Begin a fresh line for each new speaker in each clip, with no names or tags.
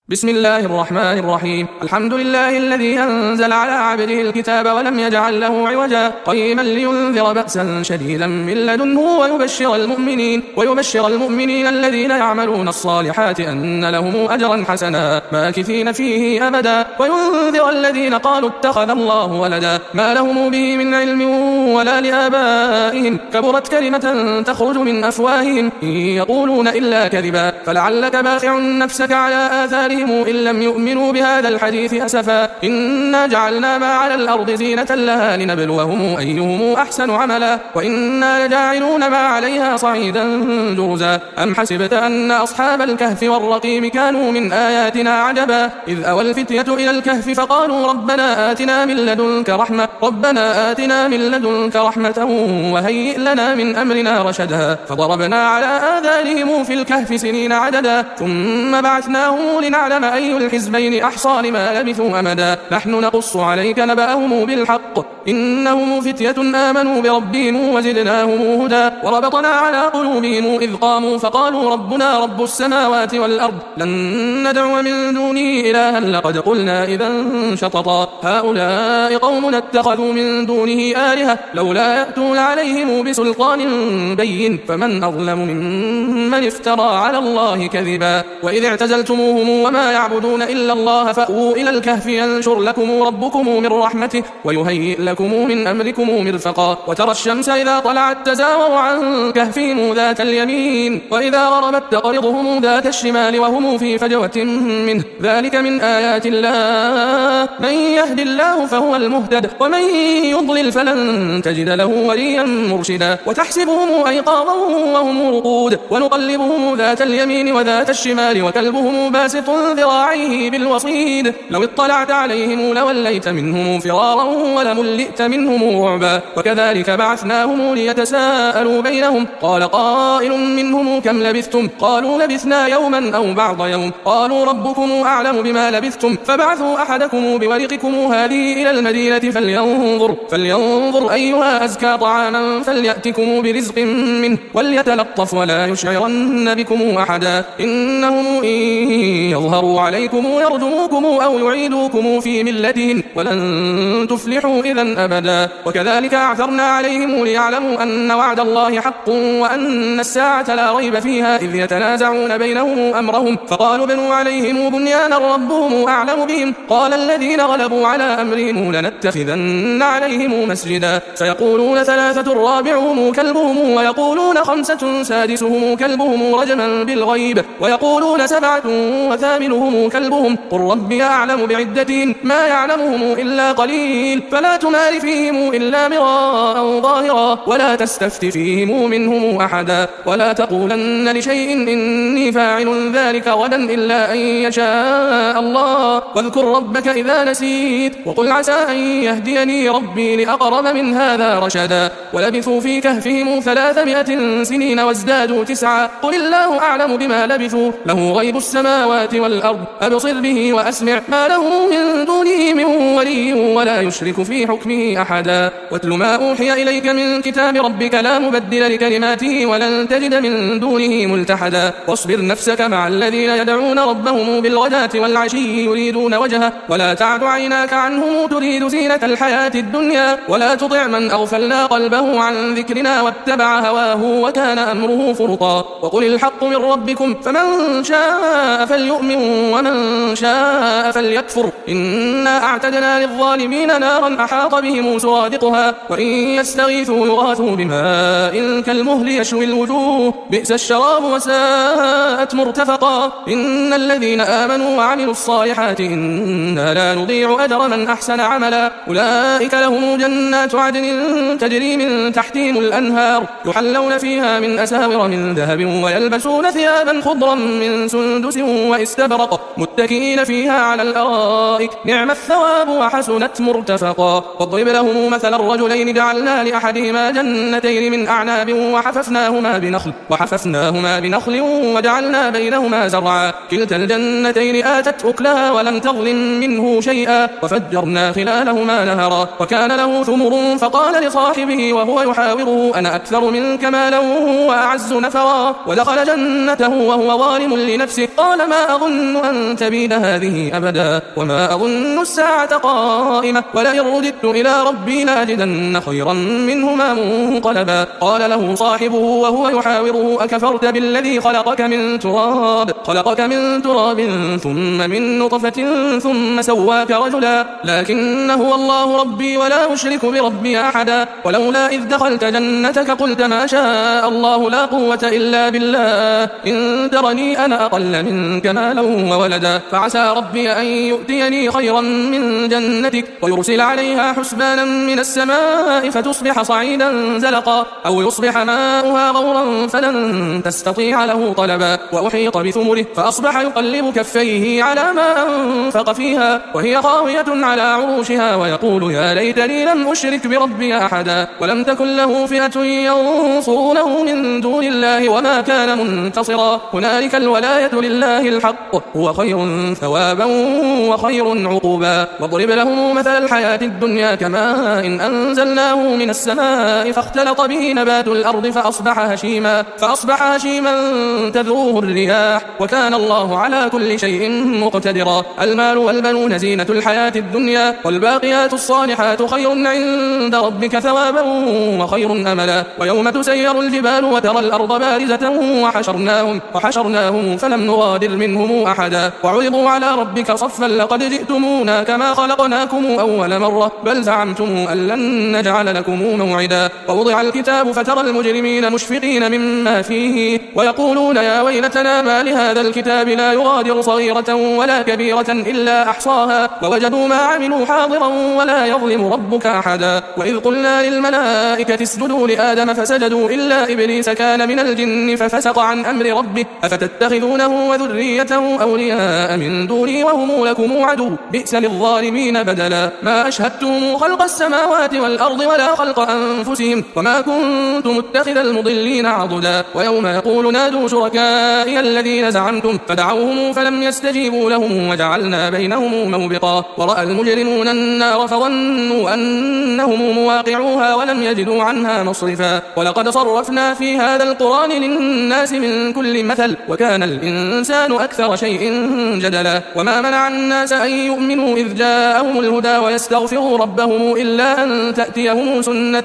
بسم الله الرحمن الرحيم. الحمد لله الذي أنزل على عبده الكتاب ولم يجعل له عوجا قيما لينذر بأسا شديدا من لدنه ويبشر المؤمنين الذين يعملون الصالحات أن لهم أجرا حسنا ماكثين فيه أبدا وينذر الذين قالوا اتخذ الله ولدا ما لهم به من علم ولا لآبائهم كبرت كلمة تخرج من أفواههم إن يقولون إلا كذبا فلعلك باخع نفسك على آثارهم إن لم يؤمنوا بهذا الحديث أسفا إنا جعلنا ما على الأرض زينة لها لنبلوهم أيهم أحسن عملا وإنا لجاعلون ما عليها صعيدا جرزا أم حسبت أن أصحاب الكهف والرقيم كانوا من آياتنا عجبا إذ أوى الفتية إلى الكهف فقالوا ربنا آتنا من لدنك رحمة وهيئ لنا من أمرنا رشدا فضربنا على آذانهم في الكهف سنين عددا ثم بعثناهم لنعلم أي الحزبين أحصى لما لبثوا أمدا نحن نقص عليك نبأهم بالحق إنهم فتية آمنوا بربهم وزدناهم هدى وربطنا على قلوبهم إذ قاموا فقالوا ربنا رب السماوات والأرض لن ندعو من دونه إلها لقد قلنا إذا شططا هؤلاء قومنا اتخذوا من دونه آلهة لولا يأتون عليهم بسلطان بين فمن أظلم ممن افترى على الله كذبا وإذ اعتزلتموهم وما يعبدون إلا الله فأووا إلى الكهف ينشر لكم ربكم من رحمته ويهيئ لكم من أمركم مرفقا وترى الشمس إذا طلعت تزاور عن كهفهم ذات اليمين وإذا غربت تقرضهم ذات الشمال وهم في فجوة منه ذلك من آيات الله من يهد الله فهو المهتد ومن يضلل فلن تجد له وليا مرشدا وتحسبهم أيقاظا وهم رقود ونقلبهم ذات اليمين وذات الشمال وكلبهم باسط ذراعيه بالوصيد لو اطلعت عليهم لوليت منهم فرارا ولملئت منهم رعبا وكذلك بعثناهم ليتساءلوا بينهم قال قائل منهم كم لبثتم قالوا لبثنا يوما أو بعض يوم قالوا ربكم أعلم بما لبثتم فبعثوا أحدكم بورقكم هذه إلى المدينة فلينظر أيها أزكى طعاما فليأتكم برزق منه وليتلطف ولا يشعرن بكم أحدا إنهم إن يظهروا عليكم يرجموكم أو يعيدوكم في ملتهم ولن تفلحوا إذا أبدا وكذلك أعثرنا عليهم ليعلموا أن وعد الله حق وأن الساعة لا ريب فيها إذ يتنازعون بينهم أمرهم فقالوا بنوا عليهم بنيانا ربهم أعلم بهم قال الذين غلبوا على أمرهم لنتخذن عليهم مسجدا سيقولون ثلاثة رابعهم كلبهم ويقولون خمسة سادسهم كلبهم رجما بالغيب ويقولون سبعة وثامنهم كلبهم قل ربي أعلم بعدتهم ما يعلمهم إلا قليل فلا تمار فيهم إلا مراء ظاهرا ولا تستفت فيهم منهم أحدا ولا تقولن لشيء إني فاعل ذلك غدا إلا أن يشاء الله واذكر ربك إذا نسيت وقل عسى أن يهديني ربي لأقرب من هذا رشدا ولبثوا في كهفهم 300 سنين وازدادوا 9 قل الله أعلم بما لبثوا له غيب السماوات والأرض أبصر به وأسمع ما له من دونه من ولي ولا يشرك في حكمه أحدا واتل ما أوحي إليك من كتاب ربك لا مبدل لكلماته ولن تجد من دونه ملتحدا واصبر نفسك مع الذين يدعون ربهم بالغداة والعشي يريدون وجهه ولا تعد عيناك عنهم تريد زينة الحياة الدنيا ولا تطع من أغفلنا قلبه عن ذكرنا واتبع هواه وكان أمره فرطا وقل الحق من ربكم فمن شاء فليؤمن ومن شاء فليكفر إنا أعتدنا للظالمين نارا أحاط بهم سرادقها وإن يستغيثوا يغاثوا بماء كالمهل يشوي الوجوه بئس الشراب وساءت مرتفقا إن الذين آمنوا وعملوا الصالحات إنا لا نضيع أجر من أحسن عملا أولئك لهم جنات عدن تجري من تحتهم الأنهار يحلون فيها من أساور من ذهب ويلبسون ثيابا خضرا من سندس واستبرق متكئين فيها على الأرائك نعم الثواب وحسنت مرتفقا واضرب لهم مثل الرجلين جعلنا لأحدهما جنتين من أعناب وحففناهما بنخل وجعلنا بينهما زرعا كلتا الجنتين آتت أكلها ولم تظلم منه شيئا وفجرنا خلالهما نهرا وكان له ثمر فقال لصاحبه وهو يحاوره أنا أكثر منك مالا وأعز نفرا ودخل جنته وهو ظالم لنفسه قال ما ما أظن أن تبيد هذه أبدا وما أظن الساعة قائمة ولئن رددت إلى ربي لأجدن خيرا منهما منقلبا. قال له صاحبه وهو يحاوره أكفرت بالذي خلقك من تراب ثم من نطفة ثم سواك رجلا لكن هو الله ربي ولا أشرك بربي أحدا. ولولا إذ دخلت جنتك قلت ما شاء الله لا قوة إلا بالله إن ترني أنا أقل منك مالا وولدا فعسى ربي أن يؤتيني خيرا من جنتك ويرسل عليها حسبانا من السماء فتصبح صعيدا زلقا أو يصبح ماؤها غورا فلن تستطيع له طلبا. وأحيط بثمره فأصبح يقلب كفيه على ما أنفق فيها وهي خاوية على عروشها ويقول يا ليتني لم أشرك بربي أحدا. ولم تكن له فئة ينصرونه من دون الله وما كان منتصرا. هنالك الولاية لله الحق هو خير ثوابا وخير عقوبا. واضرب لهم مثل الحياة الدنيا كماء إن أنزلناه من السماء فاختلط به نبات الأرض فأصبح هشيما تذروه الرياح وكان الله على كل شيء مقتدرا. المال والبنون زينة الحياة الدنيا والباقيات الصالحات خير عند ربك ثوابا وخير أملا. ويوم تسير الجبال وترى الأرض بارزة وحشرناهم فلم نغادر منهم أحدا. وعرضوا على ربك صفا لقد جئتمونا كما خلقناكم أول مرة بل زعمتم أن لن نجعل لكم موعدا. ووضع الكتاب فترى المجرمين مشفقين مما فيه ويقولون يا ويلتنا ما لهذا الكتاب لا يغادر صغيرة ولا كبيرة إلا أحصاها ووجدوا ما عملوا حاضرا ولا يظلم ربك أحدا. وإذ قلنا للملائكة اسجدوا لآدم فسجدوا إلا إبليس كان من الجن ففسق عن أمر ربه أفتتخذونه وذريته أولياء من دوني وهم لكم عدو بئس للظالمين بدلا. ما أشهدتم خلق السماوات والأرض ولا خلق أنفسهم وما كنت متخذ المضلين عضدا. ويوم يقول نادوا شركائي الذين زعمتم فدعوهم فلم يستجيبوا لهم وجعلنا بينهم موبقا. ورأى المجرمون النار فظنوا أنهم مواقعوها ولم يجدوا عنها مصرفا. ولقد صرفنا في هذا القرآن للناس من كل مثل وكان الإنسان أكثر شيء جدلا. وما منع الناس أن يؤمنوا إذ جاءهم الهدى ويستغفروا ربهم إلا أن تأتيهم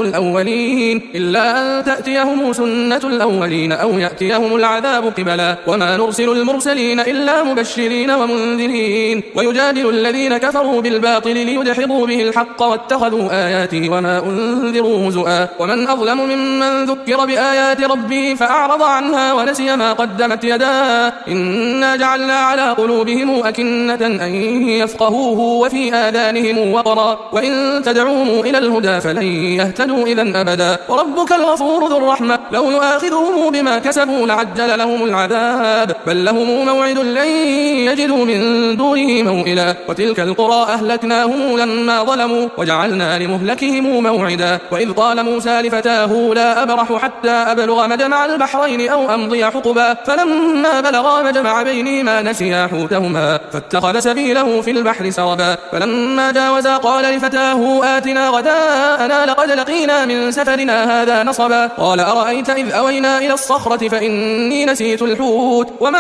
سنة الأولين أو يأتيهم العذاب قبلا. وما نرسل المرسلين إلا مبشرين ومنذرين ويجادل الذين كفروا بالباطل ليدحضوا به الحق واتخذوا آياتي وما أنذروا هزؤا. ومن أظلم ممن ذكر بآيات ربه فأعرض عنها ونسي ما قدمت يداه إنا جعلنا على قلوبهم أكنة أن يفقهوه وفي آذانهم وقرا وإن تدعوهم إلى الهدى فلن يهتدوا إذا أبدا. وربك الغفور ذو الرحمة لو يؤاخذهم بما كسبوا لعجل لهم العذاب بل لهم موعد لن يجدوا من دونه موئلا. وتلك القرى أهلكناهم لما ظلموا وجعلنا لمهلكهم موعدا. وإذ قال موسى لفتاه لا أبرح حتى أبلغ مجمع البحرين أو أمضي حقبا فلما بلغا مجمع بينهما نسيا حوتهما فاتخذ سبيله في البحر سربا. فلما جاوزا قال لفتاه آتنا غداءنا لقد لقينا من سفرنا هذا نصبا. قال أرأيت إذ أوينا إلى الصخرة فإني نسيت الحوت وما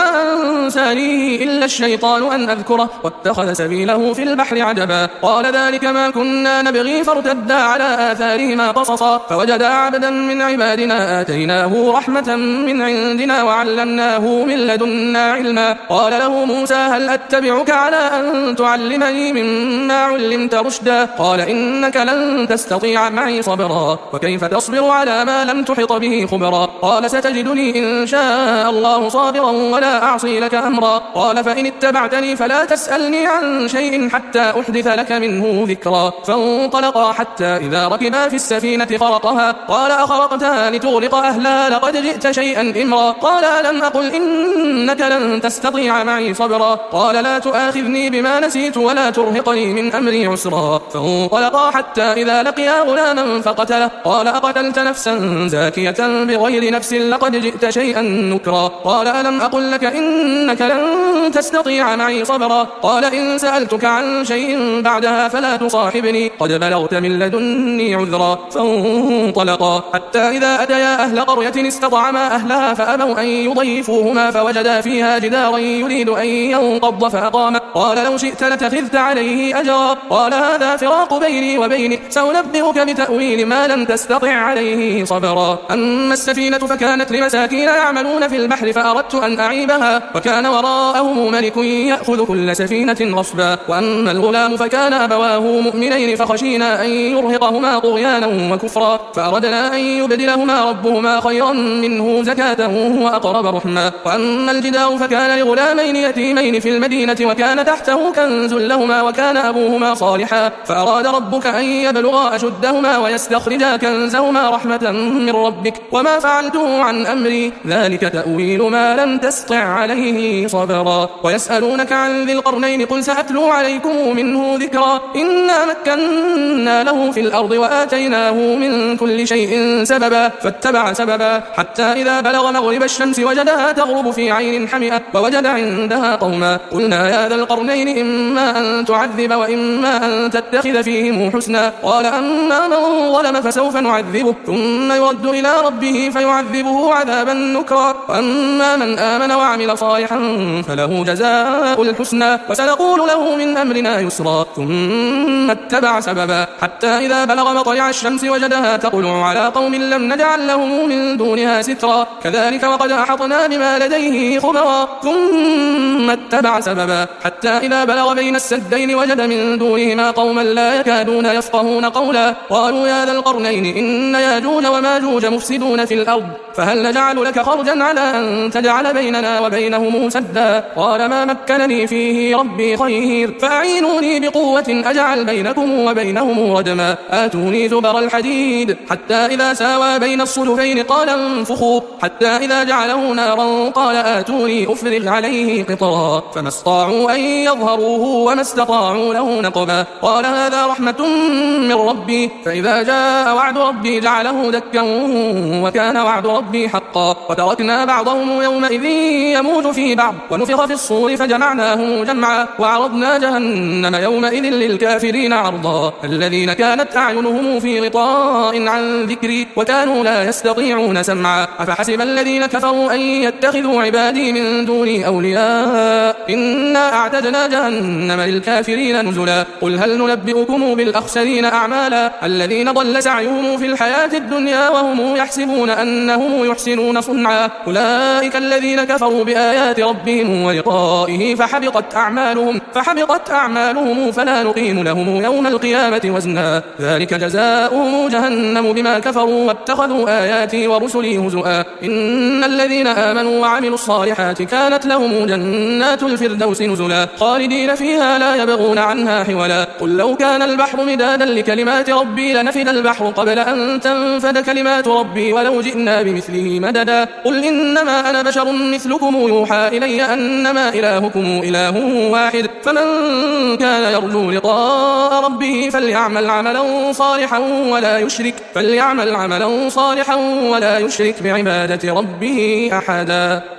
أنسانيه إلا الشيطان أن أذكره واتخذ سبيله في البحر عجبا. قال ذلك ما كنا نبغي فارتدا على آثارهما قصصا فوجدا عبدا من عبادنا آتيناه رحمة من عندنا وعلمناه من لدنا علما. قال له موسى هل أتبعك على أن تعلمني مما علمت رشدا. قال إنك لن تستطيع معي صبرا وكيف تصبر على ما لم تحط به خبرا. قال ستجدني إن شاء الله صابرا ولا أعصي لك أمرا. قال فإن اتبعتني فلا تسألني عن شيء حتى أحدث لك منه ذكرا. فانطلقا حتى إذا ركبا في السفينة خرقها قال أخرقتها لتغرق أهلها لقد جئت شيئا إمرا. قال ألم أقل إنك لن تستطيع معي صبرا. قال لا تؤاخذني بما نسيت ولا ترهقني من أمري عسرا. فانطلقا حتى إذا لقيا غلاما فقتله قال أقتلت نفسا زاكية بغير نفس لقد جئت شيئا نكرا. قال ألم أقل لك إنك لن تستطيع معي صبرا. قال إن سألتك عن شيء بعدها فلا تصاحبني قد بلغت من لدني عذرا. فانطلقا حتى إذا أتيا أهل قرية استطعما أهلها فأبوا أن يضيفوهما فوجدا فيها جدارا بالغا يريد أن ينقض فأقامه قال لو شئت لتخذت عليه أجرا قال هذا فراق بيني وبينك سأنبئك بتأويل ما لم تستطع عليه صبرا أما السفينة فكانت لمساكين يعملون في البحر فأردت أن أعيبها وكان وراءهم ملك يأخذ كل سفينة غصبا وأما الغلام فكان أبواه مؤمنين فخشينا أن يرهقهما طغيانا وكفرا فأردنا أن يبدلهما ربهما خيرا منه زكاة وأقرب رحما وأما الجدار فكان لغلامين يتيمين في المدينة وكان تحته كنز لهما وكان أبوهما صالحا فأراد ربك أن يبلغا أشدهما ويستخرجا كنزهما رحمة من ربك وما فعلته عن أمري ذلك تأويل ما لم تسطع عليه صبرا ويسألونك عن ذي القرنين قل سأتلو عليكم منه ذكرا إنا مكنا له في الأرض وآتيناه من كل شيء سببا فاتبع سببا حتى إذا بلغ مغرب الشمس وجدها تغرب في عين حمئة ووجد عندها قوما قلنا يا ذا القرنين إما أن تعذب وإما أن تتخذ فيهم حسنا قال أما من ظلم فسوف نعذبه ثم يرد إلى ربه فيعذبه عذابا نكرا وأما من آمن وعمل صالحا فله جزاء الحسنى وسنقول له من أمرنا يسرا ثم اتبع سببا حتى إذا بلغ مطلع الشمس وجدها تطلع على قوم لم نجعل لهم من دونها سترا كذلك وقد أحطنا بما لديه خبرا ثم اتبع سببا حتى إذا بلغ بين السدين وجد من دونهما قوما لا يكادون يفقهون قولا قالوا يا ذا القرنين إن ياجوج وماجوج مفسدون في الأرض فهل نجعل لك خرجا على أن تجعل بيننا وبينهم سدا قال ما مكنني فيه ربي خير فأعينوني بقوة أجعل بينكم وبينهم ردما آتوني زبر الحديد حتى إذا ساوى بين الصدفين قال انفخوا حتى إذا جعله نارا قال آتوني أفرغ عليه قطرا فما استطاعوا أن يظهروه وما استطاعوا له نقبا قال هذا رحمة من ربي فإذا جاء وعد ربي جعله دكا وكان وعد ربي حقا وتركنا بعضهم يومئذ يموج في بعض ونفخ في الصور فجمعناه جمعا وعرضنا جهنم يومئذ للكافرين عرضا الذين كانت أعينهم في غطاء عن ذكري وكانوا لا يستطيعون سمعا أفحسب الذين كفروا أن يتخذوا عبادي من دوني أولياء إنا أعتدنا جهنم للكافرين نزلا قل هل ننبئكم بالأخسرين أعمالا الذين ضل سعيهم في الحياة الدنيا وهم يحسبون أنهم يحسنون صنعا أولئك الذين كفروا بآيات ربهم ولقائه فحبطت أعمالهم فلا نقيم لهم يوم القيامة وزنا ذلك جزاؤهم جهنم بما كفروا واتخذوا آياتي ورسلي هزؤا إن الذين آمنوا وعملوا الصالحات كانت لهم جنات الفردوس نزلا خالدين فيها لا يبغون عنها حولا قل لو كان البحر مدادا لكلمات ربي لنفد البحر قبل أن تنفد كلمات ربي ولو جئنا بمثله مددا قل إنما أنا بشر مثلكم يوحى إلي أنما إلهكم إله واحد فمن كان يرجو لقاء ربه فليعمل عملا صالحا ولا يشرك بعبادة ربه أحدا.